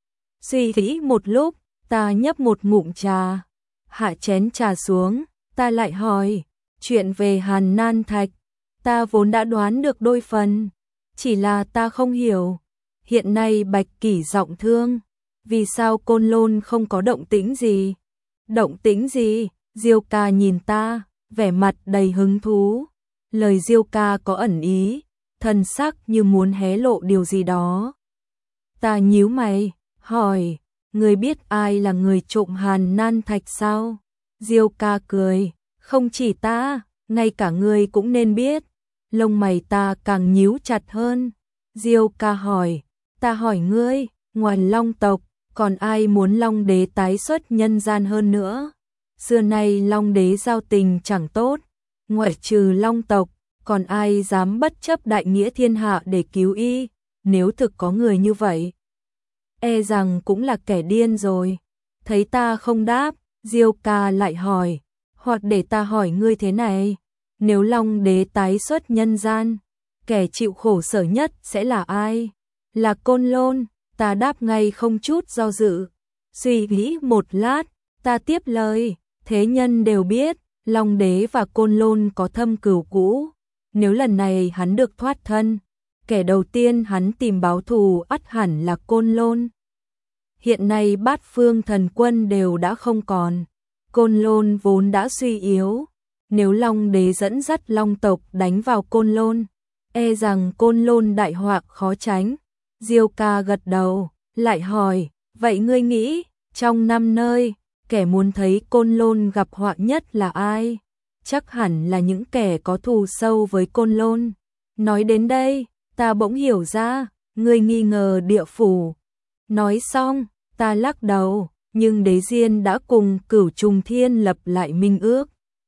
Suy nghĩ một lúc, ta nhấp một ngụm trà, hạ chén trà xuống, ta lại hỏi, chuyện về Hàn Nan Thạch, ta vốn đã đoán được đôi phần, chỉ là ta không hiểu, hiện nay Bạch Kỷ giọng thương, vì sao Côn Lôn không có động tĩnh gì? Động tĩnh gì? Diêu ca nhìn ta, vẻ mặt đầy hứng thú. Lời Diêu ca có ẩn ý, thần sắc như muốn hé lộ điều gì đó. Ta nhíu mày, hỏi, người biết ai là người trộm Hàn Nan Thạch sao? Diêu ca cười, không chỉ ta, ngay cả ngươi cũng nên biết. Lông mày ta càng nhíu chặt hơn. Diêu ca hỏi, ta hỏi ngươi, ngoài Long tộc, còn ai muốn Long đế tái xuất nhân gian hơn nữa? Xưa nay Long đế giao tình chẳng tốt, ngoại trừ Long tộc, còn ai dám bất chấp đại nghĩa thiên hạ để cứu y? Nếu thực có người như vậy, e rằng cũng là kẻ điên rồi. Thấy ta không đáp, Diêu ca lại hỏi, hoặc để ta hỏi ngươi thế này, nếu Long đế tái xuất nhân gian, kẻ chịu khổ sở nhất sẽ là ai? Là Côn Lôn. Ta đáp ngay không chút do dự. Suy nghĩ một lát, ta tiếp lời, thế nhân đều biết, Long đế và Côn Lôn có thâm cừu cũ. Nếu lần này hắn được thoát thân, kẻ đầu tiên hắn tìm báo thù ắt hẳn là Côn Lôn. Hiện nay bát phương thần quân đều đã không còn, Côn Lôn vốn đã suy yếu. Nếu Long đế dẫn dắt Long tộc đánh vào Côn Lôn, e rằng Côn Lôn đại họa khó tránh. Diêu ca gật đầu, lại hỏi, vậy ngươi nghĩ, trong năm nơi, kẻ muốn thấy Côn Lôn gặp họa nhất là ai? Chắc hẳn là những kẻ có thù sâu với Côn Lôn. Nói đến đây, ta bỗng hiểu ra, ngươi nghi ngờ địa phủ. Nói xong, ta lắc đầu, nhưng Đế Diên đã cùng Cửu Trùng Thiên lập lại minh ước.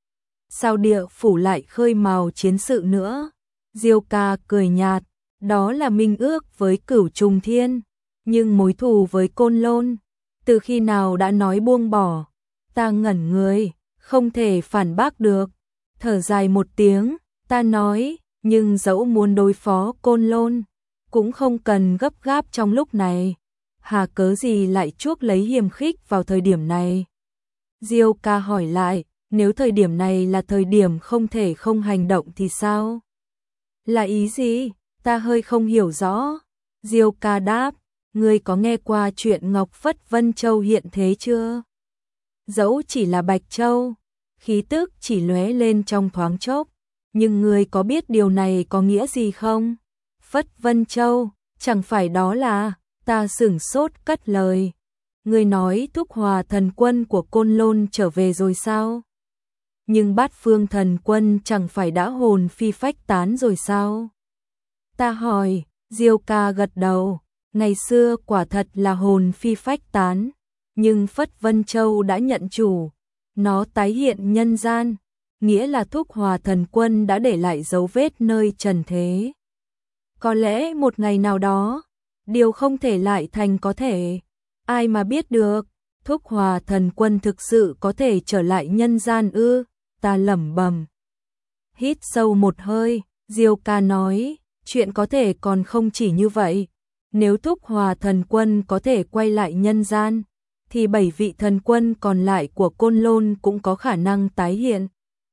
Sao địa phủ lại khơi mào chiến sự nữa? Diêu Ca cười nhạt, đó là minh ước với Cửu Trùng Thiên, nhưng mối thù với Côn Lôn, từ khi nào đã nói buông bỏ? Ta ngẩn người, không thể phản bác được, thở dài một tiếng, ta nói, nhưng dẫu muốn đối phó Côn Lôn, cũng không cần gấp gáp trong lúc này. Hà cớ gì lại chuốc lấy hiềm khích vào thời điểm này? Diêu Ca hỏi lại, nếu thời điểm này là thời điểm không thể không hành động thì sao? Là ý gì? Ta hơi không hiểu rõ. Diêu Ca đáp, ngươi có nghe qua chuyện Ngọc Phất Vân Châu hiện thế chưa? Dẫu chỉ là Bạch Châu, khí tức chỉ lóe lên trong thoáng chốc, nhưng ngươi có biết điều này có nghĩa gì không? Phất Vân Châu, chẳng phải đó là... Ta sửng sốt cất lời. Ngươi nói Thúc Hòa thần quân của Côn Lôn trở về rồi sao? Nhưng Bát Phương thần quân chẳng phải đã hồn phi phách tán rồi sao? Ta hỏi, Diêu Ca gật đầu. Ngày xưa quả thật là hồn phi phách tán, nhưng Phất Vân Châu đã nhận chủ. Nó tái hiện nhân gian, nghĩa là Thúc Hòa thần quân đã để lại dấu vết nơi trần thế. Có lẽ một ngày nào đó, điều không thể lại thành có thể, ai mà biết được, Thúc Hòa thần quân thực sự có thể trở lại nhân gian ư? Ta lẩm bẩm. Hít sâu một hơi, Diêu Ca nói, chuyện có thể còn không chỉ như vậy. Nếu Thúc Hòa thần quân có thể quay lại nhân gian, thì bảy vị thần quân còn lại của Côn Lôn cũng có khả năng tái hiện.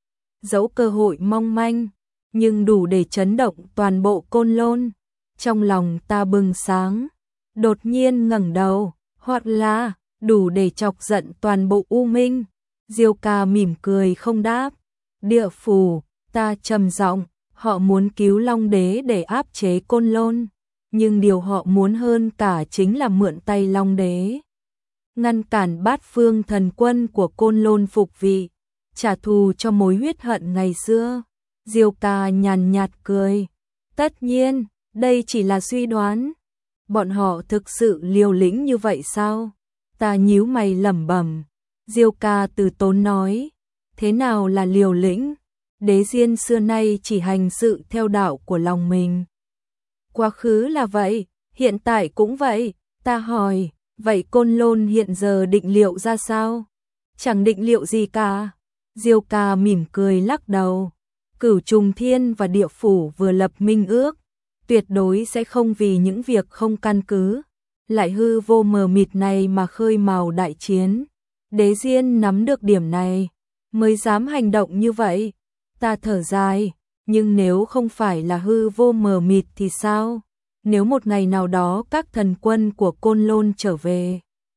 Dẫu cơ hội mong manh, nhưng đủ để chấn động toàn bộ Côn Lôn. Trong lòng ta bừng sáng, đột nhiên ngẩng đầu, hoặc là đủ để chọc giận toàn bộ U Minh. Diêu Ca mỉm cười không đáp. Địa phủ, ta trầm giọng, họ muốn cứu Long Đế để áp chế Côn Lôn, nhưng điều họ muốn hơn cả chính là mượn tay Long Đế, ngăn cản Bát Phương thần quân của Côn Lôn phục vị, trả thù cho mối huyết hận ngày xưa. Diêu Ca nhàn nhạt cười, tất nhiên, đây chỉ là suy đoán. Bọn họ thực sự liều lĩnh như vậy sao? Ta nhíu mày lẩm bẩm. Diêu Ca từ tốn nói, thế nào là liều lĩnh? Đế Diên xưa nay chỉ hành sự theo đạo của lòng mình. Quá khứ là vậy, hiện tại cũng vậy. Ta hỏi, vậy Côn Lôn hiện giờ định liệu ra sao? Chẳng định liệu gì cả. Diêu Ca mỉm cười lắc đầu. Cửu Trùng Thiên và địa phủ vừa lập minh ước, tuyệt đối sẽ không vì những việc không căn cứ, lại hư vô mờ mịt này mà khơi mào đại chiến. Đế Diên nắm được điểm này, mới dám hành động như vậy. Ta thở dài, nhưng nếu không phải là hư vô mờ mịt thì sao? Nếu một ngày nào đó các thần quân của Côn Lôn trở về,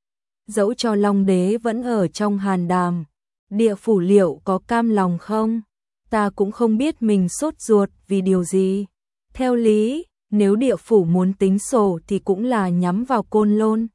dẫu cho Long Đế vẫn ở trong hàn đàm, địa phủ liệu có cam lòng không? Ta cũng không biết mình sốt ruột vì điều gì. Theo lý, nếu địa phủ muốn tính sổ thì cũng là nhắm vào Côn Lôn.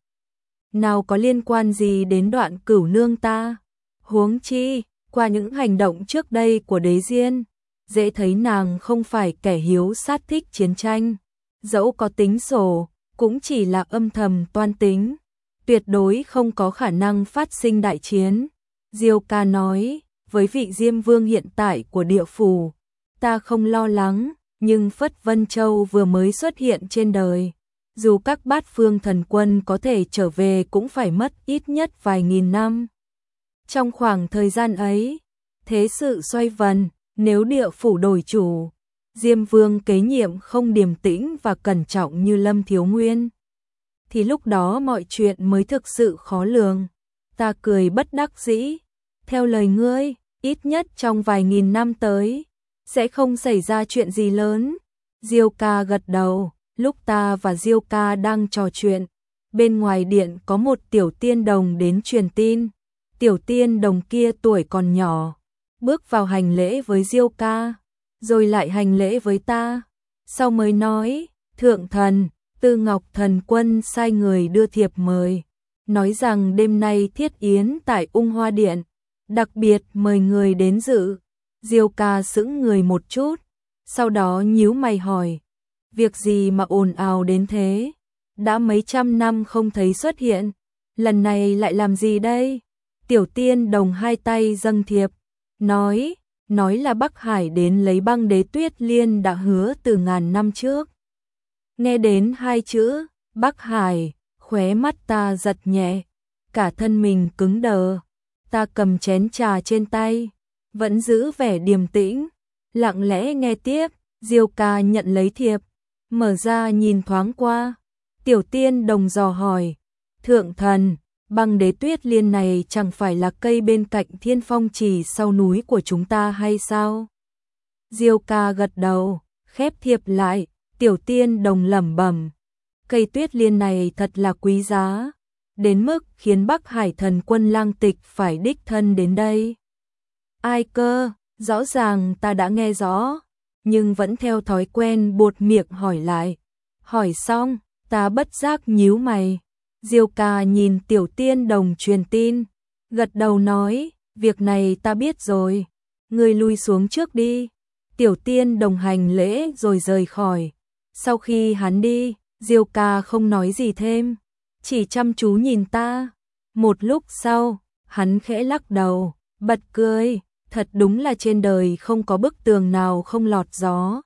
Nào có liên quan gì đến Đoạn Cửu nương ta? Huống chi, qua những hành động trước đây của Đế Diên, dễ thấy nàng không phải kẻ hiếu sát thích chiến tranh. Dẫu có tính sổ, cũng chỉ là âm thầm toan tính, tuyệt đối không có khả năng phát sinh đại chiến. Diêu Ca nói, với vị Diêm Vương hiện tại của địa phủ, ta không lo lắng, nhưng Phất Vân Châu vừa mới xuất hiện trên đời. Dù các Bát Phương thần quân có thể trở về cũng phải mất ít nhất vài nghìn năm. Trong khoảng thời gian ấy, thế sự xoay vần, nếu địa phủ đổi chủ, Diêm Vương kế nhiệm không điềm tĩnh và cẩn trọng như Lâm Thiếu Nguyên, thì lúc đó mọi chuyện mới thực sự khó lường. Ta cười bất đắc dĩ. Theo lời ngươi, ít nhất trong vài nghìn năm tới, sẽ không xảy ra chuyện gì lớn. Diêu Ca gật đầu. Lúc ta và Diêu Ca đang trò chuyện, bên ngoài điện có một tiểu tiên đồng đến truyền tin. Tiểu tiên đồng kia tuổi còn nhỏ, bước vào hành lễ với Diêu Ca, rồi lại hành lễ với ta. Sau mới nói, thượng thần, Tư Ngọc thần quân sai người đưa thiệp mời, nói rằng đêm nay thiết yến tại Ung Hoa Điện, đặc biệt mời người đến dự. Diêu Ca sững người một chút, sau đó nhíu mày hỏi, việc gì mà ồn ào đến thế? Đã mấy trăm năm không thấy xuất hiện, lần này lại làm gì đây? Tiểu Tiên Đồng hai tay dâng thiệp, nói, nói là Bắc Hải đến lấy băng đế Tuyết Liên đã hứa từ ngàn năm trước. Nghe đến hai chữ, Bắc Hải, khóe mắt ta giật nhẹ, cả thân mình cứng đờ. Ta cầm chén trà trên tay, vẫn giữ vẻ điềm tĩnh, lặng lẽ nghe tiếp. Diêu Ca nhận lấy thiệp, mở ra nhìn thoáng qua. Tiểu Tiên Đồng dò hỏi, thượng thần, băng đế Tuyết Liên này chẳng phải là cây bên cạnh Thiên Phong Trì sau núi của chúng ta hay sao? Diêu Ca gật đầu, khép thiệp lại. Tiểu Tiên Đồng lẩm bẩm, cây Tuyết Liên này thật là quý giá, đến mức khiến Bắc Hải thần quân Lang Tịch phải đích thân đến đây. Ai cơ? Rõ ràng ta đã nghe rõ, nhưng vẫn theo thói quen buột miệng hỏi lại. Hỏi xong, ta bất giác nhíu mày. Diêu Ca nhìn Tiểu Tiên Đồng truyền tin, gật đầu nói, việc này ta biết rồi, ngươi lui xuống trước đi. Tiểu Tiên Đồng hành lễ rồi rời khỏi. Sau khi hắn đi, Diêu Ca không nói gì thêm, chỉ chăm chú nhìn ta. Một lúc sau, hắn khẽ lắc đầu, bật cười, thật đúng là trên đời không có bức tường nào không lọt gió.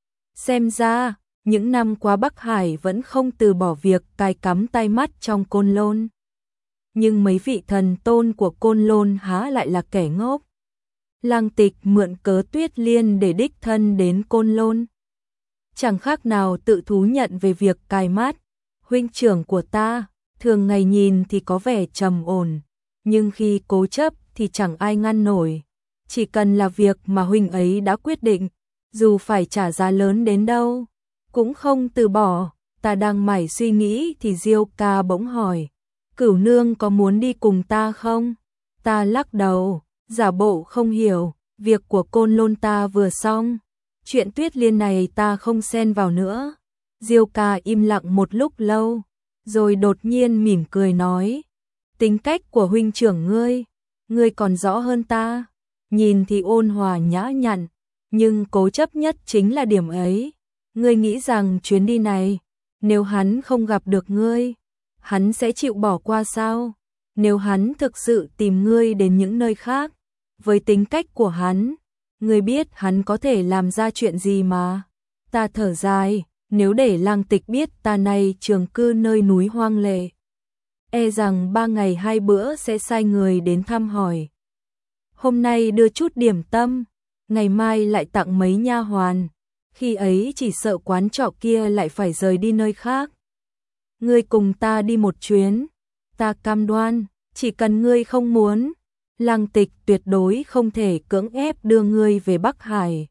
Xem ra, những năm qua Bắc Hải vẫn không từ bỏ việc cài cắm tay mắt trong Côn Lôn. Nhưng mấy vị thần tôn của Côn Lôn há lại là kẻ ngốc. Lang Tịch mượn cớ Tuyết Liên để đích thân đến Côn Lôn, chẳng khác nào tự thú nhận về việc cài mắt. Huynh trưởng của ta, thường ngày nhìn thì có vẻ trầm ổn, nhưng khi cố chấp thì chẳng ai ngăn nổi. Chỉ cần là việc mà huynh ấy đã quyết định, dù phải trả giá lớn đến đâu, cũng không từ bỏ. Ta đang mải suy nghĩ thì Diêu Ca bỗng hỏi, Cửu nương có muốn đi cùng ta không? Ta lắc đầu, giả bộ không hiểu, việc của Côn Lôn ta vừa xong, chuyện Tuyết Liên này ta không xen vào nữa. Diêu Ca im lặng một lúc lâu, rồi đột nhiên mỉm cười nói, tính cách của huynh trưởng ngươi, ngươi còn rõ hơn ta. Nhìn thì ôn hòa nhã nhặn, nhưng cố chấp nhất chính là điểm ấy. Ngươi nghĩ rằng chuyến đi này, nếu hắn không gặp được ngươi, hắn sẽ chịu bỏ qua sao? Nếu hắn thực sự tìm ngươi đến những nơi khác, với tính cách của hắn, ngươi biết hắn có thể làm ra chuyện gì mà. Ta thở dài, nếu để Lang Tịch biết ta nay trường cư nơi núi hoang lệ, e rằng ba ngày hai bữa sẽ sai người đến thăm hỏi. Hôm nay đưa chút điểm tâm, ngày mai lại tặng mấy nha hoàn, khi ấy chỉ sợ quán trọ kia lại phải rời đi nơi khác. Ngươi cùng ta đi một chuyến, ta cam đoan, chỉ cần ngươi không muốn, Lang Tịch tuyệt đối không thể cưỡng ép đưa ngươi về Bắc Hải.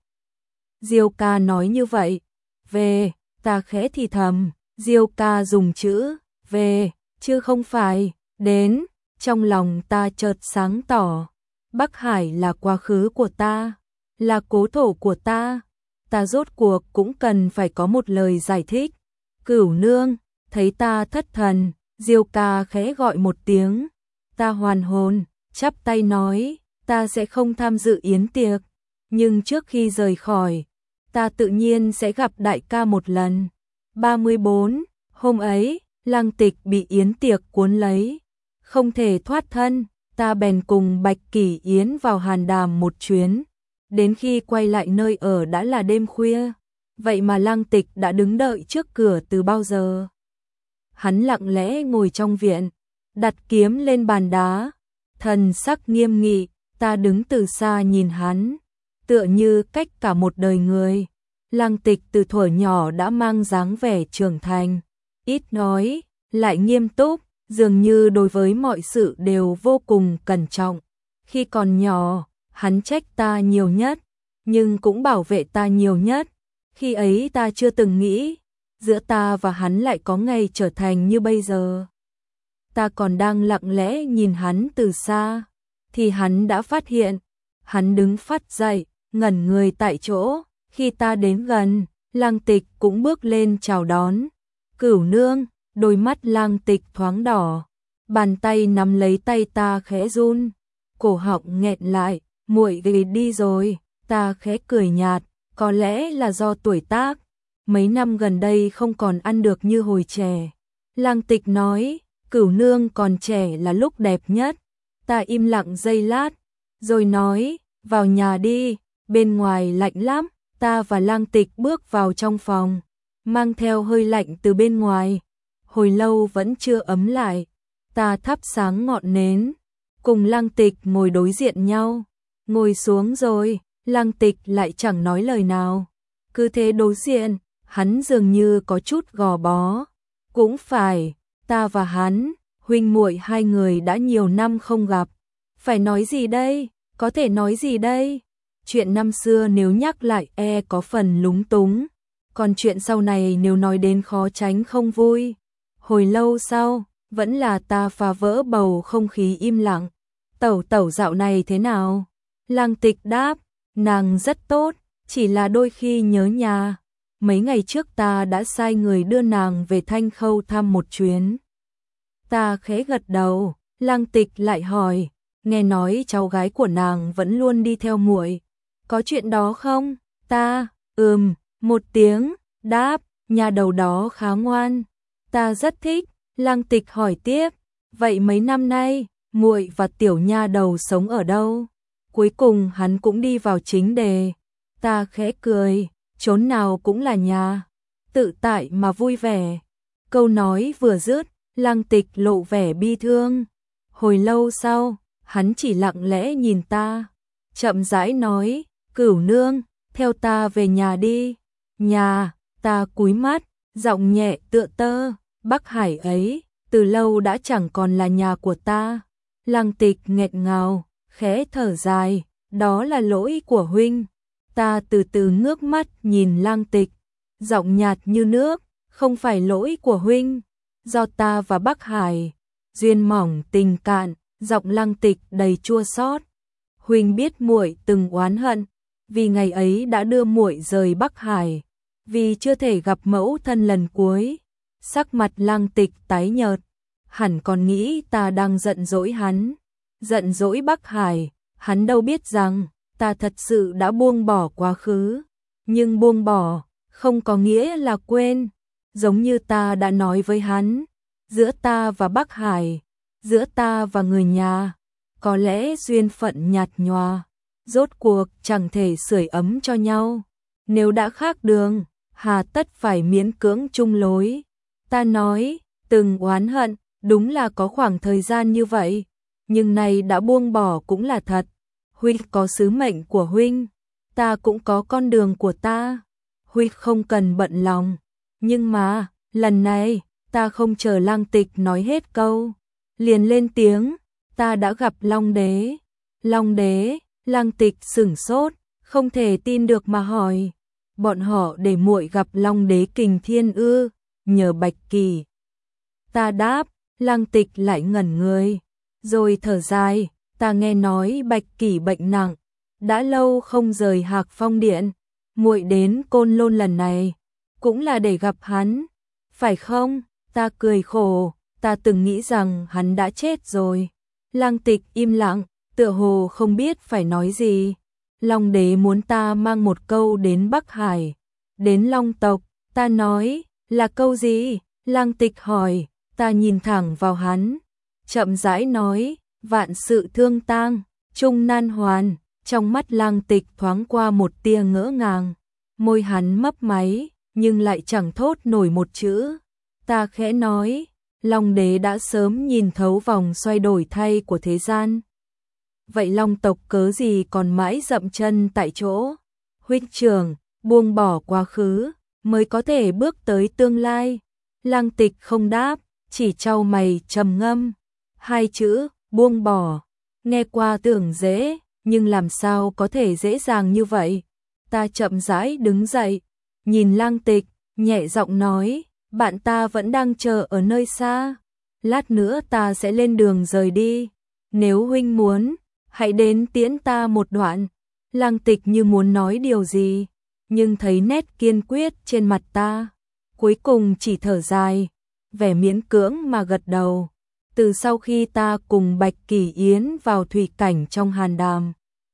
Diêu Ca nói như vậy, về, ta khẽ thì thầm. Diêu Ca dùng chữ về, chứ không phải đến. Trong lòng ta chợt sáng tỏ, Bắc Hải là quá khứ của ta, là cố thổ của ta, ta rốt cuộc cũng cần phải có một lời giải thích. Cửu nương, thấy ta thất thần, Diêu Ca khẽ gọi một tiếng, ta hoàn hồn, chắp tay nói, ta sẽ không tham dự yến tiệc, nhưng trước khi rời khỏi, ta tự nhiên sẽ gặp đại ca một lần. ba mươi bốn, hôm ấy, Lang Tịch bị yến tiệc cuốn lấy, không thể thoát thân, ta bèn cùng Bạch Kỷ Yến vào Hàn Đàm một chuyến, đến khi quay lại nơi ở đã là đêm khuya, vậy mà Lang Tịch đã đứng đợi trước cửa từ bao giờ. Hắn lặng lẽ ngồi trong viện, đặt kiếm lên bàn đá, thần sắc nghiêm nghị, ta đứng từ xa nhìn hắn, tựa như cách cả một đời người. Lang Tịch từ thuở nhỏ đã mang dáng vẻ trưởng thành, ít nói, lại nghiêm túc, dường như đối với mọi sự đều vô cùng cẩn trọng. Khi còn nhỏ, hắn trách ta nhiều nhất, nhưng cũng bảo vệ ta nhiều nhất. Khi ấy ta chưa từng nghĩ, giữa ta và hắn lại có ngày trở thành như bây giờ. Ta còn đang lặng lẽ nhìn hắn từ xa, thì hắn đã phát hiện. Hắn đứng phắt dậy, ngẩn người tại chỗ. Khi ta đến gần, Lang Tịch cũng bước lên chào đón. Cửu nương, đôi mắt Lang Tịch thoáng đỏ, bàn tay nắm lấy tay ta khẽ run, cổ họng nghẹn lại, muội gầy đi rồi. Ta khẽ cười nhạt, có lẽ là do tuổi tác, mấy năm gần đây không còn ăn được như hồi trẻ. Lang Tịch nói, Cửu nương còn trẻ là lúc đẹp nhất. Ta im lặng giây lát, rồi nói, vào nhà đi, bên ngoài lạnh lắm. Ta và Lang Tịch bước vào trong phòng, mang theo hơi lạnh từ bên ngoài. Hồi lâu vẫn chưa ấm lại. Ta thắp sáng ngọn nến, cùng Lang Tịch ngồi đối diện nhau. Ngồi xuống rồi, Lang Tịch lại chẳng nói lời nào. Cứ thế đối diện, hắn dường như có chút gò bó. Cũng phải, ta và hắn, huynh muội hai người đã nhiều năm không gặp. Phải nói gì đây? Có thể nói gì đây? Chuyện năm xưa nếu nhắc lại e có phần lúng túng. Còn chuyện sau này nếu nói đến khó tránh không vui. Hồi lâu sau, vẫn là ta phá vỡ bầu không khí im lặng. Tẩu tẩu dạo này thế nào? Lang Tịch đáp, nàng rất tốt, chỉ là đôi khi nhớ nhà. Mấy ngày trước ta đã sai người đưa nàng về Thanh Khâu thăm một chuyến. Ta khẽ gật đầu, Lang Tịch lại hỏi, nghe nói cháu gái của nàng vẫn luôn đi theo muội. Có chuyện đó không? Ta, ừm, một tiếng, đáp, nhà đầu đó khá ngoan. Ta rất thích. Lang Tịch hỏi tiếp, vậy mấy năm nay, muội và tiểu nha đầu sống ở đâu? Cuối cùng hắn cũng đi vào chính đề. Ta khẽ cười, chốn nào cũng là nhà, tự tại mà vui vẻ. Câu nói vừa dứt, Lang Tịch lộ vẻ bi thương. Hồi lâu sau, hắn chỉ lặng lẽ nhìn ta, chậm rãi nói, Cửu nương, theo ta về nhà đi. Nhà, ta cúi mắt, giọng nhẹ tựa tơ, Bắc Hải ấy, từ lâu đã chẳng còn là nhà của ta. Lang Tịch nghẹn ngào, khẽ thở dài, đó là lỗi của huynh. Ta từ từ ngước mắt nhìn Lang Tịch, giọng nhạt như nước, không phải lỗi của huynh, do ta và Bắc Hải duyên mỏng tình cạn. Giọng Lang Tịch đầy chua xót. Huynh biết muội từng oán hận, vì ngày ấy đã đưa muội rời Bắc Hải, vì chưa thể gặp mẫu thân lần cuối. Sắc mặt Lang Tịch tái nhợt, hẳn còn nghĩ ta đang giận dỗi hắn, giận dỗi Bắc Hải. Hắn đâu biết rằng ta thật sự đã buông bỏ quá khứ, nhưng buông bỏ không có nghĩa là quên. Giống như ta đã nói với hắn, giữa ta và Bắc Hải, giữa ta và người nhà, có lẽ duyên phận nhạt nhòa, rốt cuộc chẳng thể sưởi ấm cho nhau. Nếu đã khác đường, hà tất phải miễn cưỡng chung lối. Ta nói, từng oán hận, đúng là có khoảng thời gian như vậy, nhưng nay đã buông bỏ cũng là thật. Huynh có sứ mệnh của huynh, ta cũng có con đường của ta. Huynh không cần bận lòng. Nhưng mà, lần này, ta không chờ Lang Tịch nói hết câu, liền lên tiếng, ta đã gặp Long Đế. Long Đế? Lang Tịch sửng sốt, không thể tin được mà hỏi, bọn họ để muội gặp Long Đế Kình Thiên ư? Nhờ Bạch Kỳ. Ta đáp, Lang Tịch lại ngẩn người, rồi thở dài, ta nghe nói Bạch Kỳ bệnh nặng, đã lâu không rời Hạc Phong Điện, muội đến Côn Lôn lần này cũng là để gặp hắn, phải không? Ta cười khổ, ta từng nghĩ rằng hắn đã chết rồi. Lang Tịch im lặng, tựa hồ không biết phải nói gì. Long Đế muốn ta mang một câu đến Bắc Hải, đến Long tộc. Ta nói, là câu gì? Lang Tịch hỏi. Ta nhìn thẳng vào hắn, chậm rãi nói, vạn sự thương tang, chung nan hoàn. Trong mắt Lang Tịch thoáng qua một tia ngỡ ngàng, môi hắn mấp máy, nhưng lại chẳng thốt nổi một chữ. Ta khẽ nói, Long Đế đã sớm nhìn thấu vòng xoay đổi thay của thế gian. Vậy Long tộc cớ gì còn mãi dậm chân tại chỗ? Huynh trưởng, buông bỏ quá khứ, mới có thể bước tới tương lai. Lang Tịch không đáp, chỉ chau mày trầm ngâm. Hai chữ, buông bỏ, nghe qua tưởng dễ, nhưng làm sao có thể dễ dàng như vậy? Ta chậm rãi đứng dậy, nhìn Lang Tịch, nhẹ giọng nói, bạn ta vẫn đang chờ ở nơi xa. Lát nữa ta sẽ lên đường rời đi. Nếu huynh muốn, hãy đến tiễn ta một đoạn. Lang Tịch như muốn nói điều gì, nhưng thấy nét kiên quyết trên mặt ta, cuối cùng chỉ thở dài, vẻ miễn cưỡng mà gật đầu. Từ sau khi ta cùng Bạch Kỳ Yến vào thủy cảnh trong hàn đàm,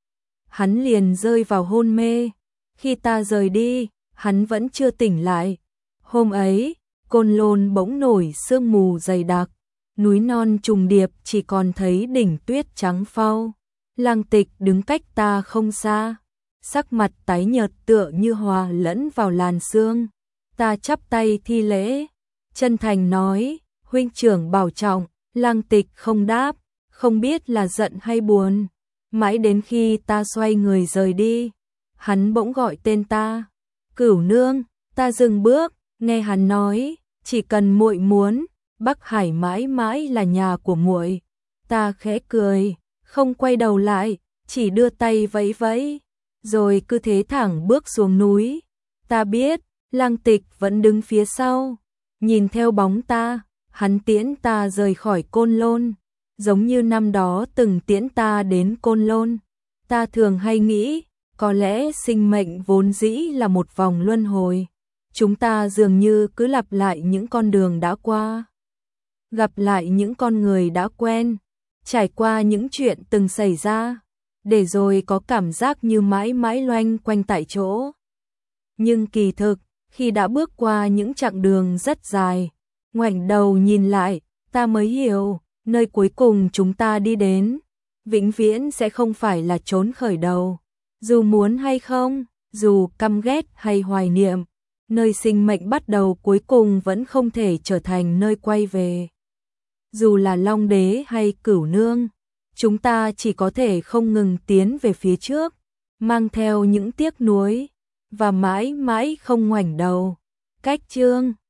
hắn liền rơi vào hôn mê. Khi ta rời đi, hắn vẫn chưa tỉnh lại. Hôm ấy, Côn Lôn bỗng nổi sương mù dày đặc, núi non trùng điệp chỉ còn thấy đỉnh tuyết trắng phau. Lăng Tịch đứng cách ta không xa, sắc mặt tái nhợt tựa như hòa lẫn vào làn sương. Ta chắp tay thi lễ, chân thành nói, huynh trưởng bảo trọng. Lăng Tịch không đáp, không biết là giận hay buồn. Mãi đến khi ta xoay người rời đi, hắn bỗng gọi tên ta, Cửu nương. Ta dừng bước, nghe hắn nói, chỉ cần muội muốn, Bắc Hải mãi mãi là nhà của muội. Ta khẽ cười, không quay đầu lại, chỉ đưa tay vẫy vẫy, rồi cứ thế thẳng bước xuống núi. Ta biết, Lăng Tịch vẫn đứng phía sau, nhìn theo bóng ta, hắn tiễn ta rời khỏi Côn Lôn, giống như năm đó từng tiễn ta đến Côn Lôn. Ta thường hay nghĩ, có lẽ sinh mệnh vốn dĩ là một vòng luân hồi. Chúng ta dường như cứ lặp lại những con đường đã qua, gặp lại những con người đã quen, trải qua những chuyện từng xảy ra, để rồi có cảm giác như mãi mãi loanh quanh tại chỗ. Nhưng kỳ thực, khi đã bước qua những chặng đường rất dài, ngoảnh đầu nhìn lại, ta mới hiểu, nơi cuối cùng chúng ta đi đến, vĩnh viễn sẽ không phải là chốn khởi đầu. Dù muốn hay không, dù căm ghét hay hoài niệm, nơi sinh mệnh bắt đầu cuối cùng vẫn không thể trở thành nơi quay về. Dù là Long Đế hay Cửu nương, chúng ta chỉ có thể không ngừng tiến về phía trước, mang theo những tiếc nuối, và mãi mãi không ngoảnh đầu. Cách chương